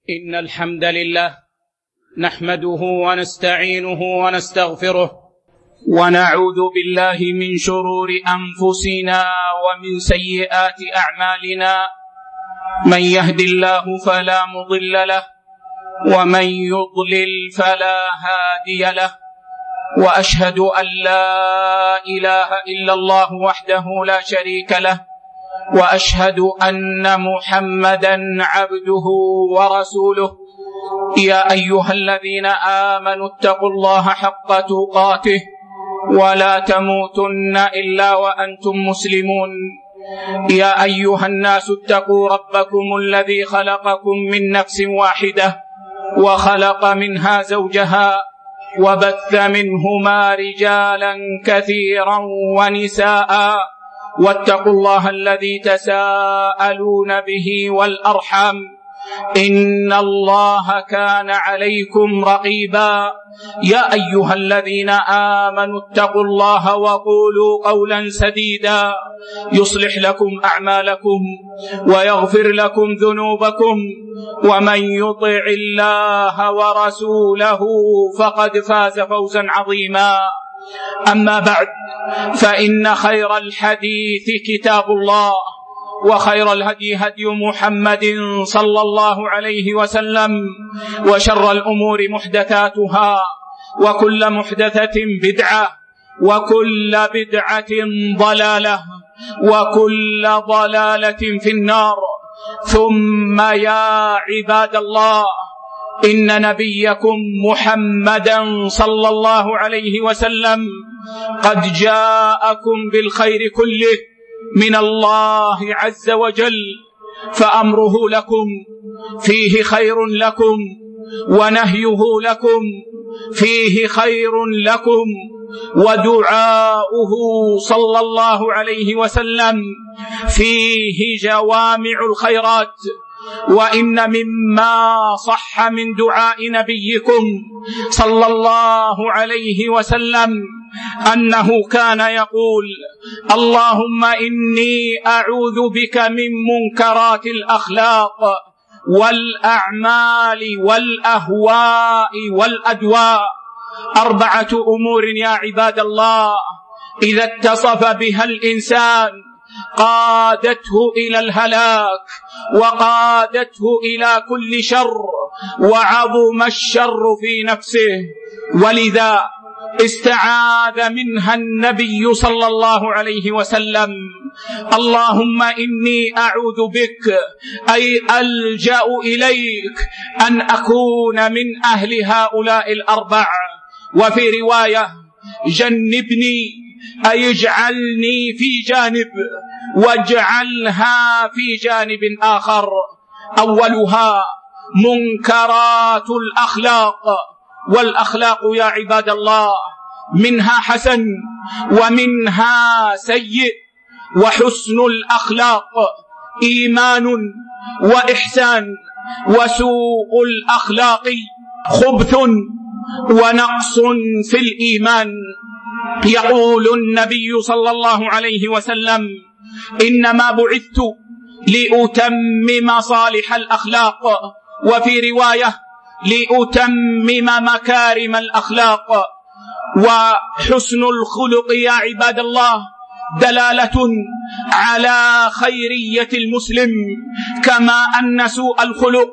إن الحمد لله نحمده ونستعينه ونستغفره ونعوذ بالله من شرور أنفسنا ومن سيئات أعمالنا. من يهد الله فلا مضل له ومن يضلل فلا هادي له، وأشهد أن لا إله إلا الله وحده لا شريك له، وأشهد أن محمدًا عبده ورسوله. يا أيها الذين آمنوا اتقوا الله حق تقاته ولا تموتن إلا وأنتم مسلمون. يا أيها الناس اتقوا ربكم الذي خلقكم من نفس واحدة وخلق منها زوجها وبث منهما رجالا كثيرا ونساء، واتقوا الله الذي تساءلون به والأرحام إن الله كان عليكم رقيبا. يا أيها الذين آمنوا اتقوا الله وقولوا قولا سديدا يصلح لكم أعمالكم ويغفر لكم ذنوبكم، ومن يطع الله ورسوله فقد فاز فوزا عظيما. أما بعد، فإن خير الحديث كتاب الله، وخير الهدي هدي محمد صلى الله عليه وسلم، وشر الأمور محدثاتها، وكل محدثة بدعة، وكل بدعة ضلالة، وكل ضلالة في النار. ثم يا عباد الله، إن نبيكم محمدا صلى الله عليه وسلم قد جاءكم بالخير كله من الله عز وجل، فأمره لكم فيه خير لكم، ونهيه لكم فيه خير لكم، ودعاؤه صلى الله عليه وسلم فيه جوامع الخيرات. وإن مما صح من دعاء نبيكم صلى الله عليه وسلم أنه كان يقول: اللهم إني أعوذ بك من منكرات الأخلاق والأعمال والأهواء والأدواء. 4 أمور يا عباد الله إذا اتصف بها الإنسان قادته إلى الهلاك، وقادته إلى كل شر، وعظم الشر في نفسه، ولذا استعاذ منها النبي صلى الله عليه وسلم: اللهم إني أعوذ بك، أي ألجأ إليك أن أكون من أهل هؤلاء 4. وفي رواية: جنبني، أي اجعلني في جانب واجعلها في جانب آخر. أولها منكرات الأخلاق. والأخلاق يا عباد الله منها حسن ومنها سيء، وحسن الأخلاق إيمان وإحسان، وسوء الأخلاق خبث ونقص في الإيمان. يقول النبي صلى الله عليه وسلم: إنما بعثت لأتمم صالح الأخلاق، وفي رواية: لأتمم مكارم الأخلاق. وحسن الخلق يا عباد الله دلالة على خيرية المسلم، كما أن سوء الخلق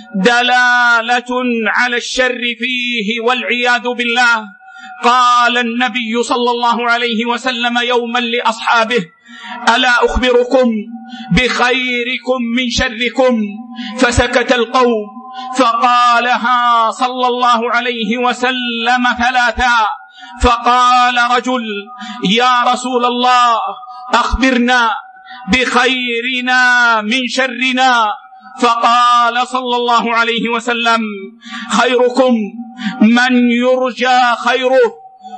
دلالة على الشر فيه والعياذ بالله. قال النبي صلى الله عليه وسلم يوما لأصحابه: ألا أخبركم بخيركم من شركم؟ فسكت القوم، فقالها صلى الله عليه وسلم 3. فقال رجل: يا رسول الله، أخبرنا بخيرنا من شرنا. فقال صلى الله عليه وسلم: خيركم من يرجى خيره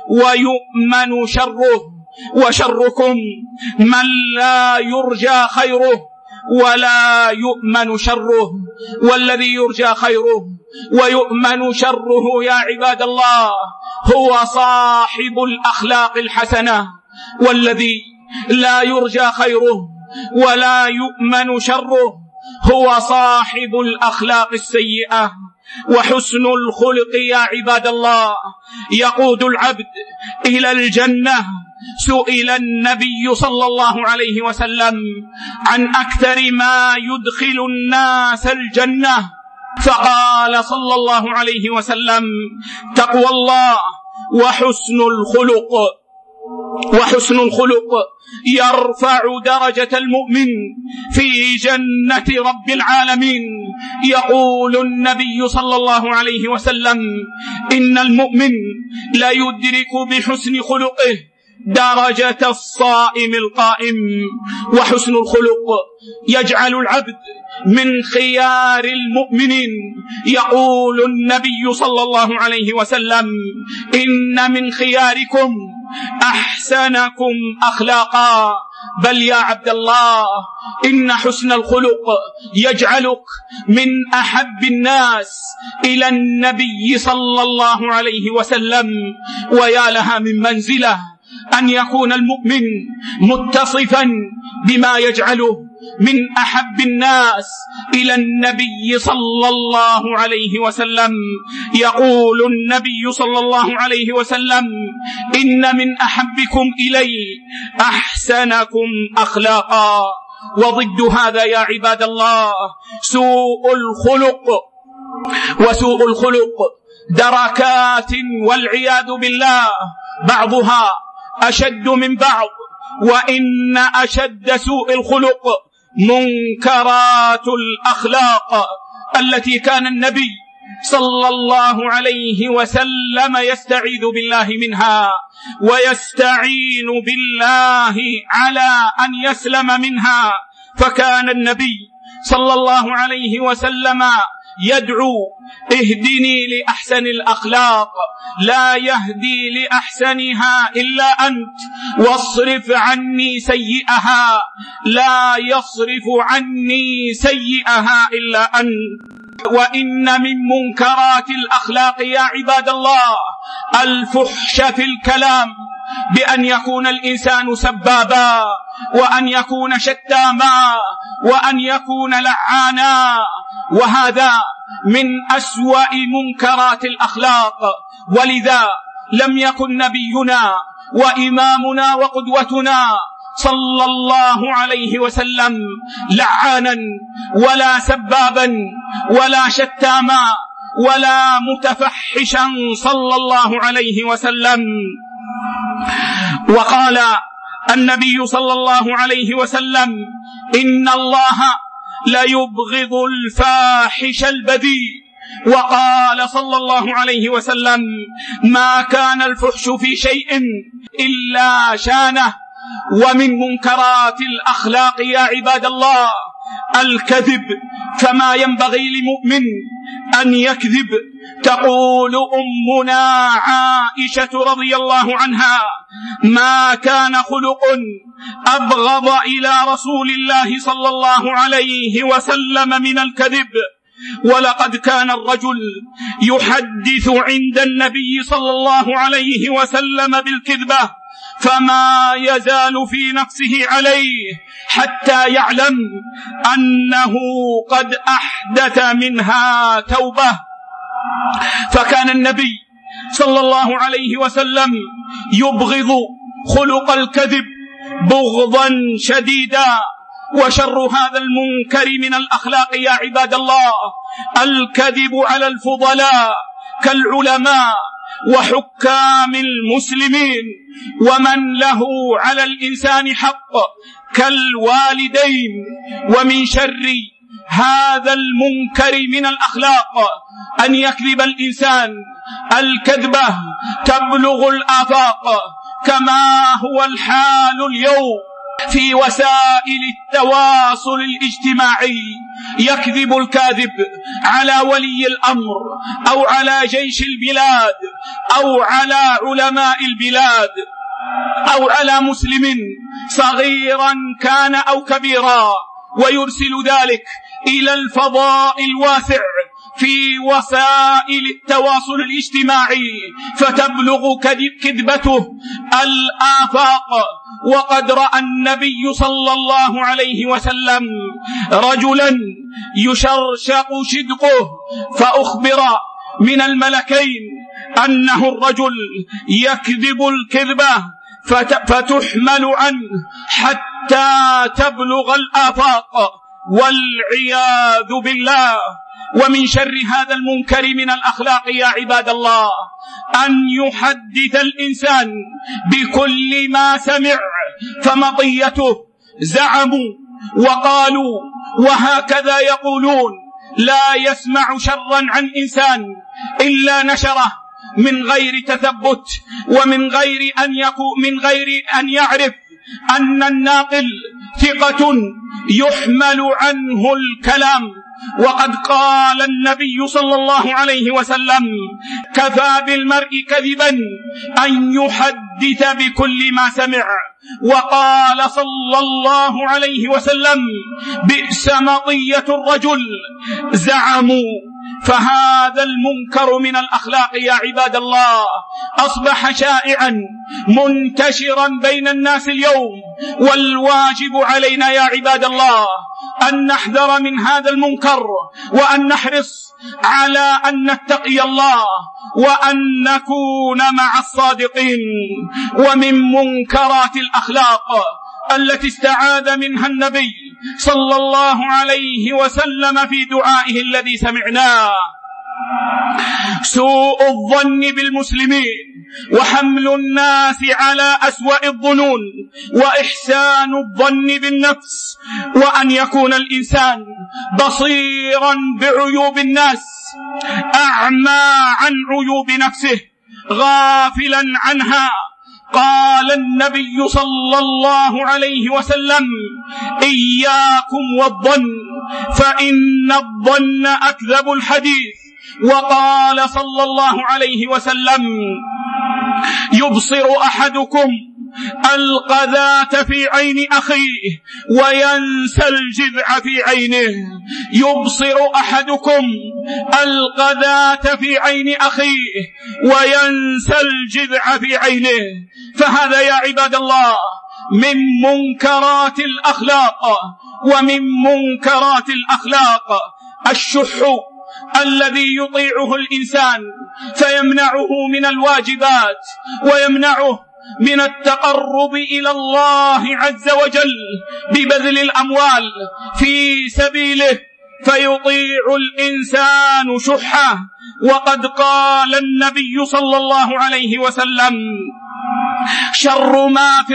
ويؤمن شره، وشركم من لا يرجى خيره ولا يؤمن شره. والذي يرجى خيره ويؤمن شره يا عباد الله هو صاحب الأخلاق الحسنة، والذي لا يرجى خيره ولا يؤمن شره هو صاحب الأخلاق السيئة. وحسن الخلق يا عباد الله يقود العبد إلى الجنة. سئل النبي صلى الله عليه وسلم عن أكثر ما يدخل الناس الجنة، فقال صلى الله عليه وسلم: تقوى الله وحسن الخلق. وحسن الخلق يرفع درجة المؤمن في جنة رب العالمين. يقول النبي صلى الله عليه وسلم: إن المؤمن لا يدرك بحسن خلقه درجة الصائم القائم. وحسن الخلق يجعل العبد من خيار المؤمنين. يقول النبي صلى الله عليه وسلم: إن من خياركم أحسنكم أخلاقا. بل يا عبد الله إن حسن الخلق يجعلك من أحب الناس إلى النبي صلى الله عليه وسلم. ويا لها من منزلة أن يكون المؤمن متصفا بما يجعله من أحب الناس إلى النبي صلى الله عليه وسلم. يقول النبي صلى الله عليه وسلم: إن من أحبكم إلي أحسنكم أخلاقا. وضد هذا يا عباد الله سوء الخلق. وسوء الخلق دركات والعياذ بالله، بعضها أشد من بعض. وإن أشد سوء الخلق منكرات الأخلاق التي كان النبي صلى الله عليه وسلم يستعيذ بالله منها ويستعين بالله على أن يسلم منها. فكان النبي صلى الله عليه وسلم يدعو: اهدني لأحسن الأخلاق لا يهدي لأحسنها إلا أنت، واصرف عني سيئها لا يصرف عني سيئها إلا أنت. وإن من منكرات الأخلاق يا عباد الله الفحش في الكلام، بأن يكون الإنسان سبابا، وأن يكون شتاما، وأن يكون لعانا، وهذا من أسوأ منكرات الأخلاق. ولذا لم يكن نبينا وإمامنا وقدوتنا صلى الله عليه وسلم لعانا ولا سبابا ولا شتاما ولا متفحشا صلى الله عليه وسلم. وقال النبي صلى الله عليه وسلم: إن الله لا يبغض الفاحش البذيء. وقال صلى الله عليه وسلم: ما كان الفحش في شيء إلا شانه. ومن منكرات الأخلاق يا عباد الله الكذب، فما ينبغي لمؤمن أن يكذب. تقول أمنا عائشة رضي الله عنها: ما كان خلق أبغض إلى رسول الله صلى الله عليه وسلم من الكذب. ولقد كان الرجل يحدث عند النبي صلى الله عليه وسلم بالكذبة، فما يزال في نفسه عليه حتى يعلم أنه قد أحدث منها توبة. فكان النبي صلى الله عليه وسلم يبغض خلق الكذب بغضا شديدا. وشر هذا المنكر من الأخلاق يا عباد الله الكذب على الفضلاء كالعلماء وحكام المسلمين، ومن له على الإنسان حق كالوالدين. ومن شر هذا المنكر من الأخلاق أن يكذب الإنسان الكذبة تبلغ الآفاق، كما هو الحال اليوم في وسائل التواصل الاجتماعي. يكذب الكاذب على ولي الأمر أو على جيش البلاد أو على علماء البلاد أو على مسلم صغيرا كان أو كبيرا، ويرسل ذلك إلى الفضاء الواسع في وسائل التواصل الاجتماعي فتبلغ كذبته الآفاق. وقد رأى النبي صلى الله عليه وسلم رجلا يشرشق شدقه فأخبر من الملكين أنه الرجل يكذب الكذبة فتحمل عنه حتى تبلغ الآفاق والعياذ بالله. ومن شر هذا المنكر من الأخلاق يا عباد الله أن يحدث الإنسان بكل ما سمع، فمطيته زعموا وقالوا وهكذا يقولون لا يسمع شرا عن إنسان إلا نشره من غير تثبت ومن غير أن يعرف أن الناقل ثقة يحمل عنه الكلام. وقد قال النبي صلى الله عليه وسلم كفى بالمرء كذبا أن يحدث بكل ما سمع. وقال صلى الله عليه وسلم بئس مطية الرجل زعموا. فهذا المنكر من الأخلاق يا عباد الله أصبح شائعا منتشرا بين الناس اليوم، والواجب علينا يا عباد الله أن نحذر من هذا المنكر وأن نحرص على أن نتقي الله وأن نكون مع الصادقين. ومن منكرات الأخلاق التي استعاذ منها النبي صلى الله عليه وسلم في دعائه الذي سمعناه سوء الظن بالمسلمين وحمل الناس على أسوأ الظنون وإحسان الظن بالنفس، وأن يكون الإنسان بصيرا بعيوب الناس أعمى عن عيوب نفسه غافلا عنها. قال النبي صلى الله عليه وسلم إياكم والظن فإن الظن أكذب الحديث. وقال صلى الله عليه وسلم يبصر أحدكم القذاة في عين أخيه وينسى الجذع في عينه. يبصر أحدكم القذاة في عين أخيه وينسى الجذع في عينه. فهذا يا عباد الله من منكرات الأخلاق. ومن منكرات الأخلاق الشح الذي يطيعه الإنسان فيمنعه من الواجبات ويمنعه من التقرب إلى الله عز وجل ببذل الأموال في سبيله، فيطيع الإنسان شحه. وقد قال النبي صلى الله عليه وسلم شر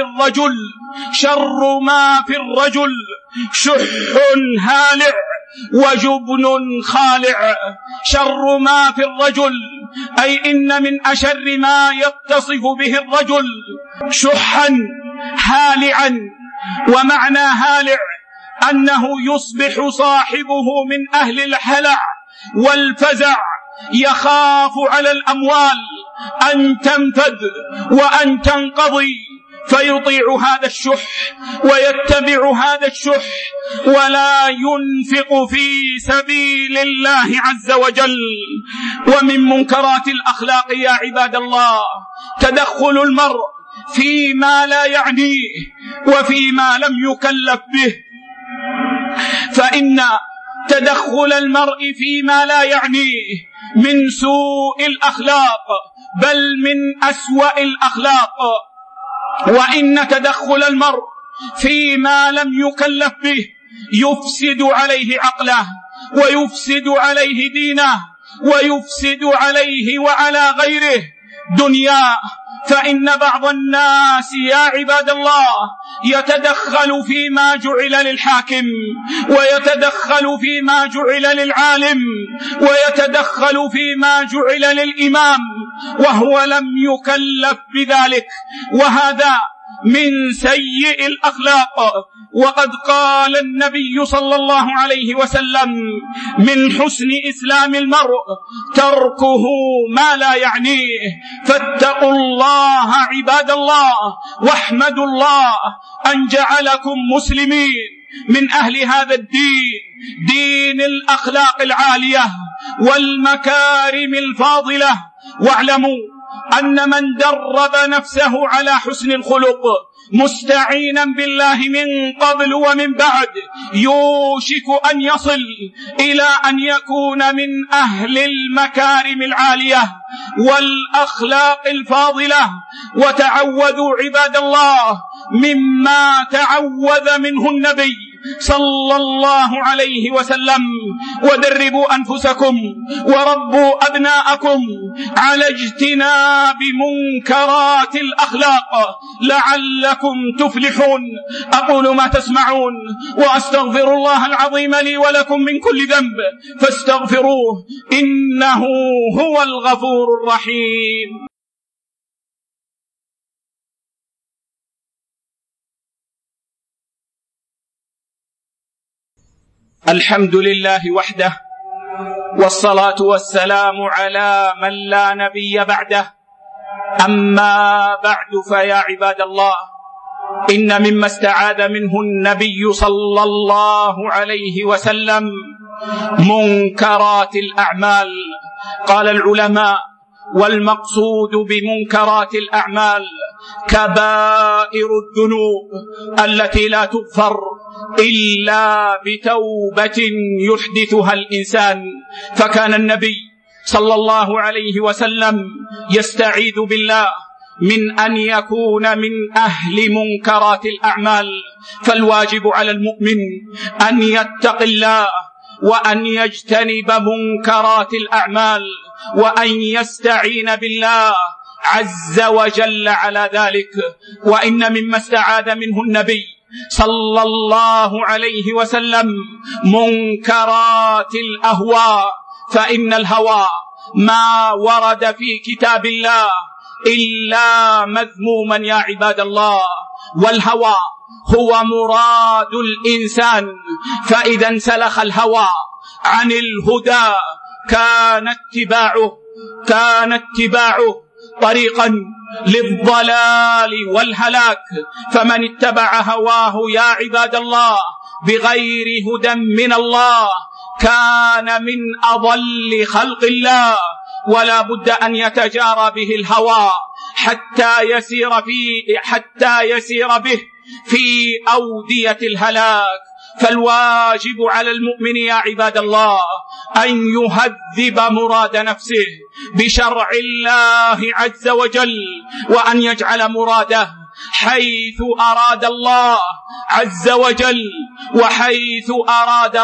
ما في الرجل شح هالع وجبن خالع. شر ما في الرجل أي إن من أشر ما يتصف به الرجل شحا هالعا. ومعنى هالع أنه يصبح صاحبه من أهل الهلع والفزع، يخاف على الأموال أن تنفذ وأن تنقضي، فيطيع هذا الشح ويتبع هذا الشح ولا ينفق في سبيل الله عز وجل. ومن منكرات الأخلاق يا عباد الله تدخل المرء فيما لا يعنيه وفيما لم يكلف به. فإن تدخل المرء فيما لا يعنيه من سوء الأخلاق بل من أسوأ الأخلاق. وإن تدخل المرء فيما لم يكلف به يفسد عليه عقله ويفسد عليه دينه ويفسد عليه وعلى غيره دنياه. فإن بعض الناس يا عباد الله يتدخل فيما جعل للحاكم ويتدخل فيما جعل للعالم ويتدخل فيما جعل للإمام وهو لم يكلف بذلك، وهذا من سيء الأخلاق. وقد قال النبي صلى الله عليه وسلم من حسن إسلام المرء تركه ما لا يعنيه. فاتقوا الله عباد الله واحمدوا الله أن جعلكم مسلمين من أهل هذا الدين، دين الأخلاق العالية والمكارم الفاضلة. واعلموا أن من درب نفسه على حسن الخلق مستعينا بالله من قبل ومن بعد يوشك أن يصل إلى أن يكون من أهل المكارم العالية والأخلاق الفاضلة. وتعوذوا عباد الله مما تعوذ منه النبي صلى الله عليه وسلم، ودربوا أنفسكم وربوا أبناءكم على اجتناب منكرات الأخلاق لعلكم تفلحون. أقول ما تسمعون وأستغفر الله العظيم لي ولكم من كل ذنب فاستغفروه إنه هو الغفور الرحيم. الحمد لله وحده، والصلاة والسلام على من لا نبي بعده. أما بعد، فيا عباد الله، إن مما استعاذ منه النبي صلى الله عليه وسلم منكرات الأعمال. قال العلماء: والمقصود بمنكرات الأعمال كبائر الذنوب التي لا تغفر إلا بتوبة يحدثها الإنسان. فكان النبي صلى الله عليه وسلم يستعيذ بالله من أن يكون من أهل منكرات الأعمال. فالواجب على المؤمن أن يتقي الله وأن يجتنب منكرات الأعمال وأن يستعين بالله عز وجل على ذلك. وإن مما استعاذ منه النبي صلى الله عليه وسلم منكرات الأهواء، فإن الهوى ما ورد في كتاب الله إلا مذموما يا عباد الله. والهوى هو مراد الإنسان، فإذا انسلخ الهوى عن الهدى كان اتباعه طريقا للضلال والهلاك. فمن اتبع هواه يا عباد الله بغير هدى من الله كان من أضل خلق الله، ولا بد أن يتجارى به الهوى حتى يسير به في أودية الهلاك. فالواجب على المؤمن يا عباد الله أن يهذب مراد نفسه بشرع الله عز وجل، وأن يجعل مراده حيث أراد الله عز وجل وحيث أراد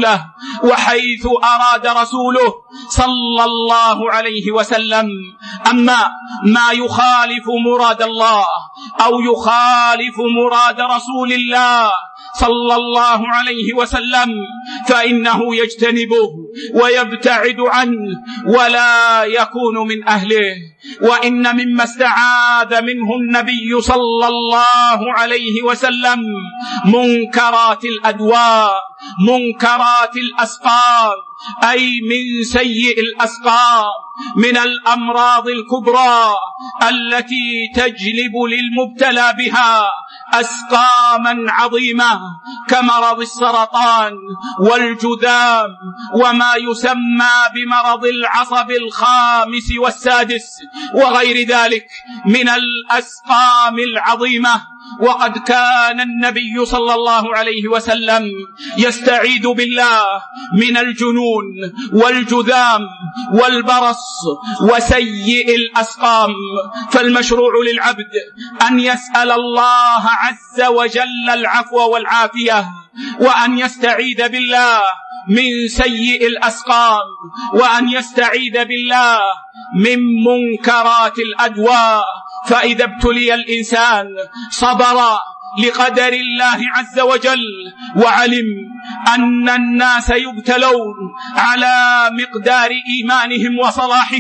رسوله صلى الله عليه وسلم. أما ما يخالف مراد الله أو يخالف مراد رسول الله صلى الله عليه وسلم فإنه يجتنبه ويبتعد عنه ولا يكون من أهله. وإن مما استعاذ منه النبي صلى الله عليه وسلم منكرات الأدواء، منكرات الأسقام، أي من سيء الأسقام، من الأمراض الكبرى التي تجلب للمبتلى بها أسقاما عظيمة كمرض السرطان والجذام وما يسمى بمرض العصب الخامس والسادس وغير ذلك من الأسقام العظيمة. وقد كان النبي صلى الله عليه وسلم يستعيذ بالله من الجنون والجذام والبرص وسيء الأسقام. فالمشروع للعبد أن يسأل الله عز وجل العفو والعافية، وأن يستعيذ بالله من سيء الأسقام، وأن يستعيذ بالله من منكرات الأدواء. فإذا ابتلي الإنسان صبر لقدر الله عز وجل وعلم أن الناس يبتلون على مقدار إيمانهم وصلاحهم،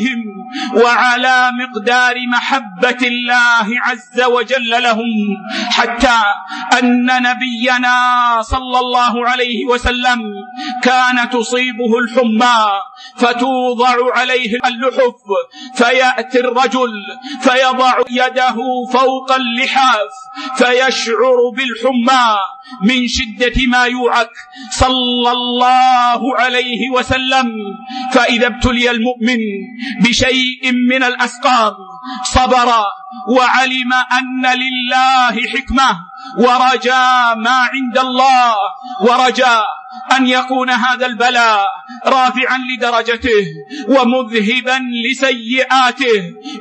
وعلى مقدار محبة الله عز وجل لهم، حتى أن نبينا صلى الله عليه وسلم كان تصيبه الحمى فتوضع عليه اللحف، فيأتي الرجل فيضع يده فوق اللحاف فيشعر بالحمى من شدة ما يوعك صلى الله عليه وسلم. فإذا ابتلي المؤمن بشيء من الأسقام صبر وعلم أن لله حكمة ورجا ما عند الله، ورجا أن يكون هذا البلاء رافعا لدرجته ومذهبا لسيئاته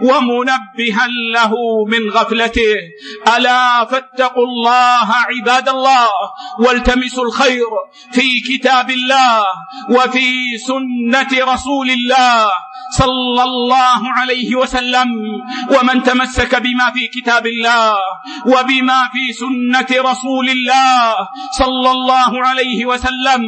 ومنبها له من غفلته. ألا فاتقوا الله عباد الله، والتمسوا الخير في كتاب الله وفي سنة رسول الله صلى الله عليه وسلم. ومن تمسك بما في كتاب الله وبما في سنة رسول الله صلى الله عليه وسلم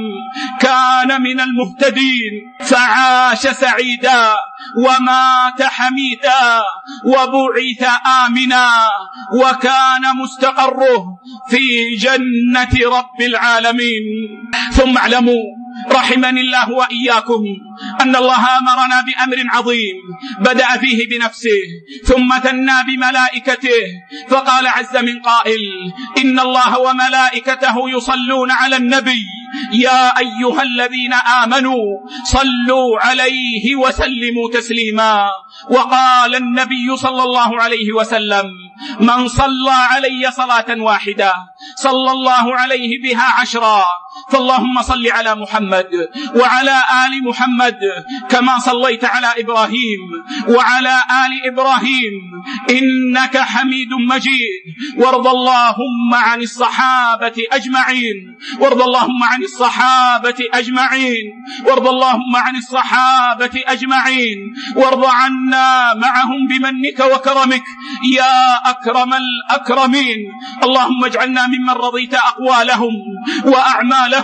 كان من المهتدين، فعاش سعيدا ومات حميدا وبعث آمنا وكان مستقره في جنة رب العالمين. ثم اعلموا رحمني الله وإياكم أن الله أمرنا بأمر عظيم بدأ فيه بنفسه ثم ثنى بملائكته، فقال عز من قائل: إن الله وملائكته يصلون على النبي يا أيها الذين آمنوا صلوا عليه وسلموا تسليما. وقال النبي صلى الله عليه وسلم: من صلى علي صلاة واحدة صلى الله عليه بها 10. فاللهم صل على محمد وعلى آل محمد كما صليت على إبراهيم وعلى آل إبراهيم إنك حميد مجيد. وارض اللهم عن الصحابة أجمعين، وارض اللهم عن الصحابة أجمعين، وارض اللهم عن الصحابة أجمعين، وارض عنا معهم بمنك وكرمك يا أكرم الأكرمين. اللهم اجعلنا ممن رضيت أقوالهم وأعمالهم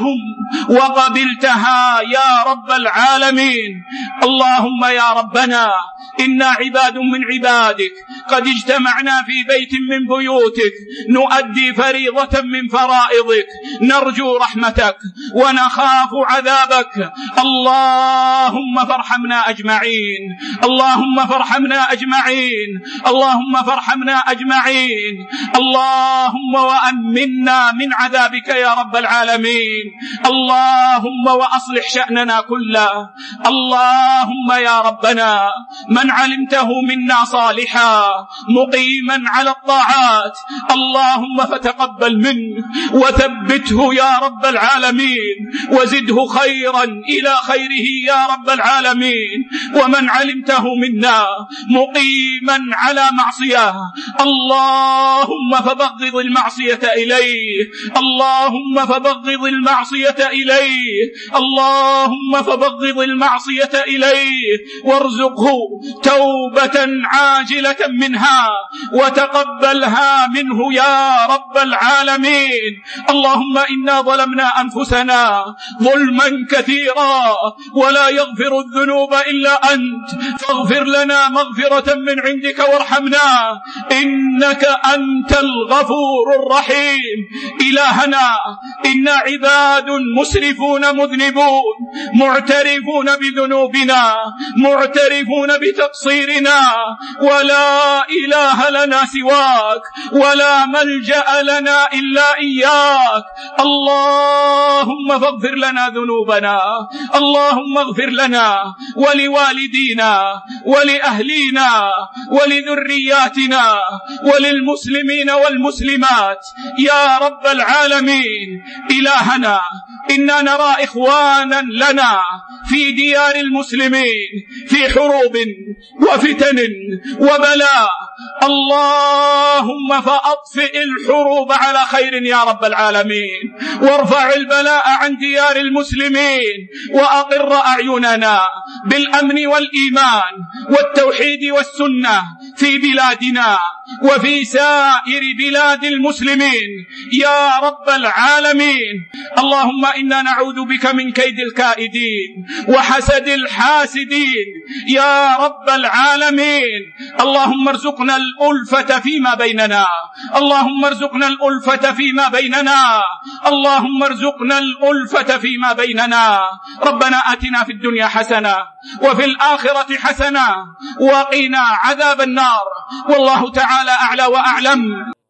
وقبلتها يا رب العالمين. اللهم يا ربنا إنا عباد من عبادك قد اجتمعنا في بيت من بيوتك نؤدي فريضة من فرائضك، نرجو رحمتك ونخاف عذابك. اللهم فارحمنا أجمعين، اللهم فارحمنا أجمعين، اللهم فارحمنا أجمعين. اللهم وأمنا من عذابك يا رب العالمين. اللهم وأصلح شأننا كله. اللهم يا ربنا من علمته منا صالحا مقيما على الطاعات اللهم فتقبل منه وثبته يا رب العالمين وزده خيرا إلى خيره يا رب العالمين. ومن علمته منا مقيما على معصية اللهم فبغض المعصية إليه، اللهم فبغض المعصية إليه، اللهم فبغض المعصية إليه وارزقه توبة عاجلة منها وتقبلها منه يا رب العالمين. اللهم إنا ظلمنا أنفسنا ظلما كثيرا ولا يغفر الذنوب إلا أنت، فاغفر لنا مغفرة من عندك وارحمنا إنك أنت الغفور الرحيم. إلهنا إنا عباد مسرفون مذنبون معترفون بذنوبنا معترفون بتقصيرنا، ولا إله لنا سواك ولا ملجأ لنا إلا إياك. اللهم فاغفر لنا ذنوبنا، اللهم اغفر لنا ولوالدينا ولأهلينا ولذرياتنا وللمسلمين والمسلمات يا رب العالمين. إلهنا إنا نرى إخوانا لنا في ديار المسلمين في حروب وفتن وبلاء، اللهم فأطفئ الحروب على خير يا رب العالمين، وارفع البلاء عن ديار المسلمين، وأقر أعيننا بالأمن والإيمان والتوحيد والسنة في بلادنا وفي سائر بلاد المسلمين يا رب العالمين. اللهم إنا نعوذ بك من كيد الكائدين وحسد الحاسدين يا رب العالمين. اللهم ارزقنا الألفة فيما بيننا، اللهم ارزقنا الألفة فيما بيننا، اللهم ارزقنا الألفة فيما بيننا. ربنا آتنا في الدنيا حسنة وفي الآخرة حسنة وقنا عذاب النار. والله تعالى أعلى وأعلم.